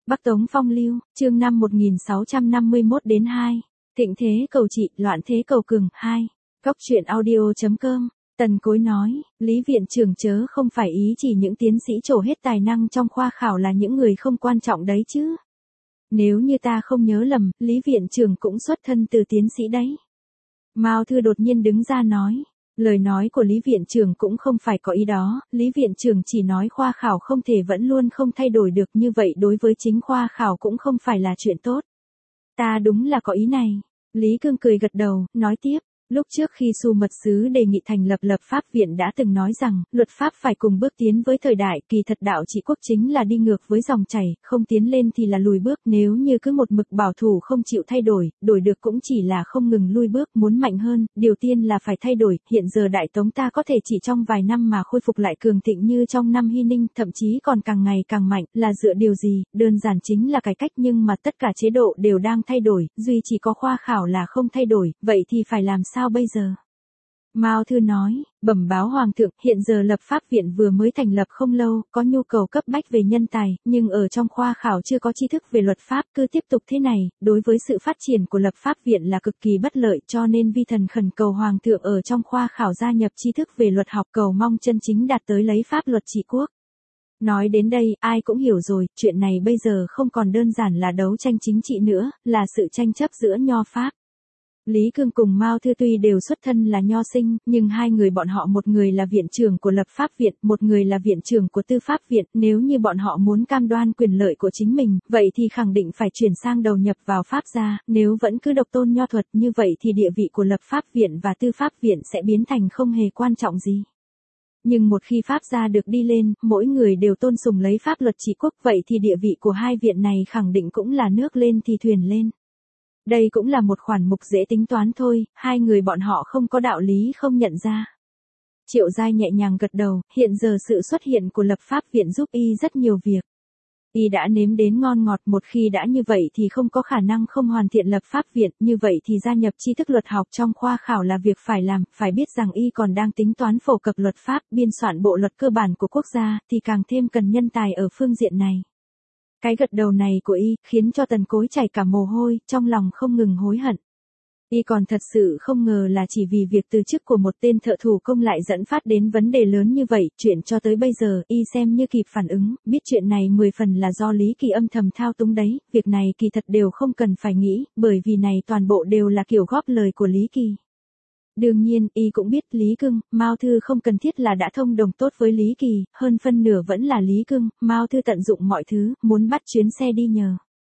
Bắc Tống Phong Lưu, chương 5 1651 đến 2. Thịnh thế cầu trị, loạn thế cầu cường, 2. Góc truyện audio.com. Tần Cối nói, Lý viện trưởng chớ không phải ý chỉ những tiến sĩ trổ hết tài năng trong khoa khảo là những người không quan trọng đấy chứ. Nếu như ta không nhớ lầm, Lý viện trưởng cũng xuất thân từ tiến sĩ đấy. Mao Thư đột nhiên đứng ra nói. Lời nói của Lý viện trưởng cũng không phải có ý đó, Lý viện trưởng chỉ nói khoa khảo không thể vẫn luôn không thay đổi được, như vậy đối với chính khoa khảo cũng không phải là chuyện tốt. Ta đúng là có ý này. Lý Cương cười gật đầu, nói tiếp. Lúc trước khi Su Mật Sứ đề nghị thành lập lập pháp viện đã từng nói rằng, luật pháp phải cùng bước tiến với thời đại, kỳ thật đạo trị quốc chính là đi ngược với dòng chảy, không tiến lên thì là lùi bước, nếu như cứ một mực bảo thủ không chịu thay đổi, đổi được cũng chỉ là không ngừng lui bước, muốn mạnh hơn, điều tiên là phải thay đổi, hiện giờ Đại Tống ta có thể chỉ trong vài năm mà khôi phục lại cường thịnh như trong năm Hy Ninh, thậm chí còn càng ngày càng mạnh, là dựa điều gì, đơn giản chính là cải cách, nhưng mà tất cả chế độ đều đang thay đổi, duy chỉ có khoa khảo là không thay đổi, vậy thì phải làm sao bây giờ? Mao Thư nói, bẩm báo Hoàng thượng, hiện giờ lập pháp viện vừa mới thành lập không lâu, có nhu cầu cấp bách về nhân tài, nhưng ở trong khoa khảo chưa có tri thức về luật pháp, cứ tiếp tục thế này, đối với sự phát triển của lập pháp viện là cực kỳ bất lợi, cho nên vi thần khẩn cầu Hoàng thượng ở trong khoa khảo gia nhập tri thức về luật học, cầu mong chân chính đạt tới lấy pháp luật trị quốc. Nói đến đây, ai cũng hiểu rồi, chuyện này bây giờ không còn đơn giản là đấu tranh chính trị nữa, là sự tranh chấp giữa nho pháp. Lý Cương cùng Mao Thư tuy đều xuất thân là nho sinh, nhưng hai người bọn họ, một người là viện trưởng của lập pháp viện, một người là viện trưởng của tư pháp viện, nếu như bọn họ muốn cam đoan quyền lợi của chính mình, vậy thì khẳng định phải chuyển sang đầu nhập vào pháp gia, nếu vẫn cứ độc tôn nho thuật như vậy thì địa vị của lập pháp viện và tư pháp viện sẽ biến thành không hề quan trọng gì. Nhưng một khi pháp gia được đi lên, mỗi người đều tôn sùng lấy pháp luật trị quốc, vậy thì địa vị của hai viện này khẳng định cũng là nước lên thì thuyền lên. Đây cũng là một khoản mục dễ tính toán thôi, hai người bọn họ không có đạo lý không nhận ra. Triệu Giai nhẹ nhàng gật đầu, hiện giờ sự xuất hiện của lập pháp viện giúp y rất nhiều việc. Y đã nếm đến ngon ngọt, một khi đã như vậy thì không có khả năng không hoàn thiện lập pháp viện, như vậy thì gia nhập tri thức luật học trong khoa khảo là việc phải làm, phải biết rằng y còn đang tính toán phổ cập luật pháp, biên soạn bộ luật cơ bản của quốc gia, thì càng thêm cần nhân tài ở phương diện này. Cái gật đầu này của y, khiến cho Tần Cối chảy cả mồ hôi, trong lòng không ngừng hối hận. Y còn thật sự không ngờ là chỉ vì việc từ chức của một tên thợ thủ công lại dẫn phát đến vấn đề lớn như vậy, chuyện cho tới bây giờ, y xem như kịp phản ứng, biết chuyện này 10 phần là do Lý Kỳ âm thầm thao túng đấy, việc này kỳ thật đều không cần phải nghĩ, bởi vì này toàn bộ đều là kiểu góp lời của Lý Kỳ. Đương nhiên, y cũng biết Lý Cương, Mao Thư không cần thiết là đã thông đồng tốt với Lý Kỳ, hơn phân nửa vẫn là Lý Cương, Mao Thư tận dụng mọi thứ, muốn bắt chuyến xe đi nhờ.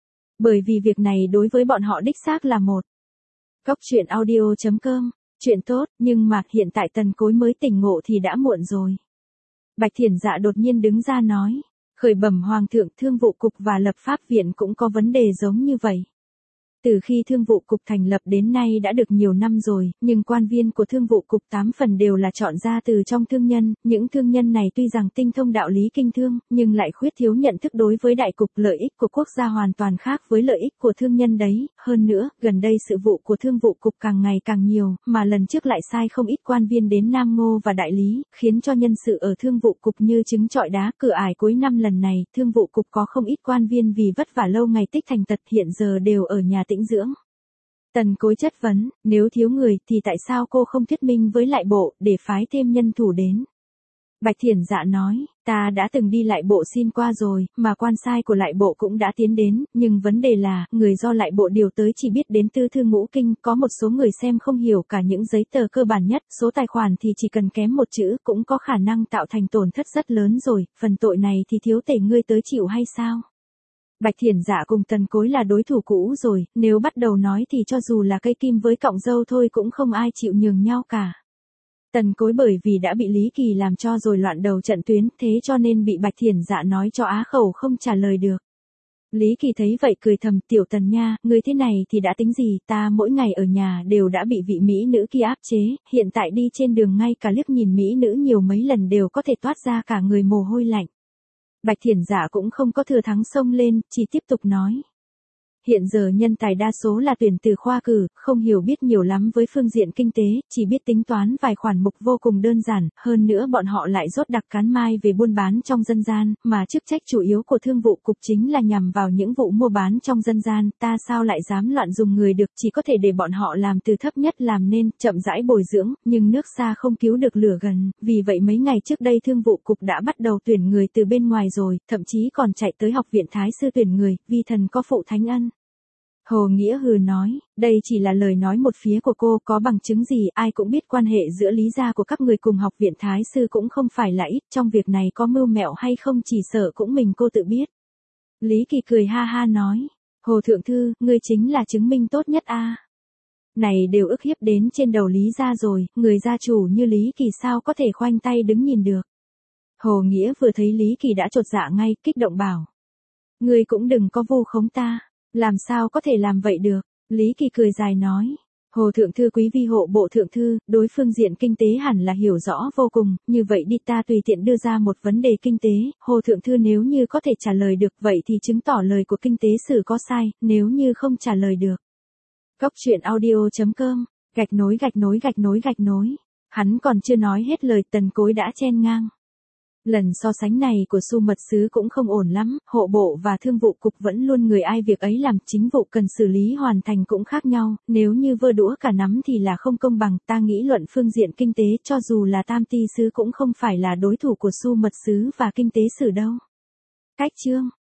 Bởi vì việc này đối với bọn họ đích xác là một. Góc truyện audio.com, chuyện tốt, nhưng mà hiện tại Tần Cối mới tỉnh ngộ thì đã muộn rồi. Bạch Thiển Dạ đột nhiên đứng ra nói, khởi bẩm Hoàng thượng, Thương vụ cục và lập pháp viện cũng có vấn đề giống như vậy. Từ khi Thương vụ cục thành lập đến nay đã được nhiều năm rồi, nhưng quan viên của Thương vụ cục 8 phần đều là chọn ra từ trong thương nhân, những thương nhân này tuy rằng tinh thông đạo lý kinh thương, nhưng lại khuyết thiếu nhận thức đối với đại cục, lợi ích của quốc gia hoàn toàn khác với lợi ích của thương nhân đấy, hơn nữa, gần đây sự vụ của Thương vụ cục càng ngày càng nhiều, mà lần trước lại sai không ít quan viên đến Nam Ngô và đại lý, khiến cho nhân sự ở Thương vụ cục như trứng trọi đá, cửa ải cuối năm lần này, Thương vụ cục có không ít quan viên vì vất vả lâu ngày tích thành tật hiện giờ đều ở nhà tĩnh dưỡng. Tần Cối chất vấn, nếu thiếu người thì tại sao cô không thuyết minh với lại bộ, để phái thêm nhân thủ đến? Bạch Thiển Dạ nói, ta đã từng đi lại bộ xin qua rồi, mà quan sai của lại bộ cũng đã tiến đến, nhưng vấn đề là, người do lại bộ điều tới chỉ biết đến tư thư ngũ kinh, có một số người xem không hiểu cả những giấy tờ cơ bản nhất, số tài khoản thì chỉ cần kém một chữ cũng có khả năng tạo thành tổn thất rất lớn rồi, phần tội này thì thiếu tể ngươi tới chịu hay sao? Bạch Thiển Dạ cùng Tần Cối là đối thủ cũ rồi, nếu bắt đầu nói thì cho dù là cây kim với cọng dâu thôi cũng không ai chịu nhường nhau cả. Tần Cối bởi vì đã bị Lý Kỳ làm cho rồi loạn đầu trận tuyến, thế cho nên bị Bạch Thiển Dạ nói cho á khẩu không trả lời được. Lý Kỳ thấy vậy cười thầm, tiểu Tần nha, người thế này thì đã tính gì, ta mỗi ngày ở nhà đều đã bị vị mỹ nữ kia áp chế, hiện tại đi trên đường ngay cả liếc nhìn mỹ nữ nhiều mấy lần đều có thể toát ra cả người mồ hôi lạnh. Bạch Thiển Dạ cũng không có thừa thắng xông lên, chỉ tiếp tục nói. Hiện giờ nhân tài đa số là tuyển từ khoa cử, không hiểu biết nhiều lắm với phương diện kinh tế, chỉ biết tính toán vài khoản mục vô cùng đơn giản, hơn nữa bọn họ lại rốt đặc cán mai về buôn bán trong dân gian, mà chức trách chủ yếu của thương vụ cục chính là nhằm vào những vụ mua bán trong dân gian, ta sao lại dám loạn dùng người được, chỉ có thể để bọn họ làm từ thấp nhất làm nên, chậm rãi bồi dưỡng, nhưng nước xa không cứu được lửa gần, vì vậy mấy ngày trước đây thương vụ cục đã bắt đầu tuyển người từ bên ngoài rồi, thậm chí còn chạy tới học viện Thái sư tuyển người, vi thần có phụ thánh ân. Hồ Nghĩa hừ nói, đây chỉ là lời nói một phía của cô, có bằng chứng gì, ai cũng biết quan hệ giữa Lý gia của các người cùng học viện Thái sư cũng không phải là ít, trong việc này có mưu mẹo hay không chỉ sợ cũng mình cô tự biết. Lý Kỳ cười ha ha nói, Hồ Thượng Thư, ngươi chính là chứng minh tốt nhất a. Này đều ức hiếp đến trên đầu Lý gia rồi, người gia chủ như Lý Kỳ sao có thể khoanh tay đứng nhìn được. Hồ Nghĩa vừa thấy Lý Kỳ đã chột dạ ngay, kích động bảo. Ngươi cũng đừng có vu khống ta. Làm sao có thể làm vậy được? Lý Kỳ cười dài nói. Hồ Thượng Thư quý vi hộ bộ Thượng Thư, đối phương diện kinh tế hẳn là hiểu rõ vô cùng, như vậy đi ta tùy tiện đưa ra một vấn đề kinh tế, Hồ Thượng Thư nếu như có thể trả lời được vậy thì chứng tỏ lời của kinh tế sử có sai, nếu như không trả lời được. Góc truyện audio.com, gạch nối. Hắn còn chưa nói hết lời Tần Cối đã chen ngang. Lần so sánh này của Xu mật sứ cũng không ổn lắm, hộ bộ và thương vụ cục vẫn luôn người ai việc ấy làm, chính vụ cần xử lý hoàn thành cũng khác nhau, nếu như vơ đũa cả nắm thì là không công bằng, ta nghĩ luận phương diện kinh tế cho dù là Tam Ty sứ cũng không phải là đối thủ của Xu mật sứ và kinh tế sử đâu. Cách chương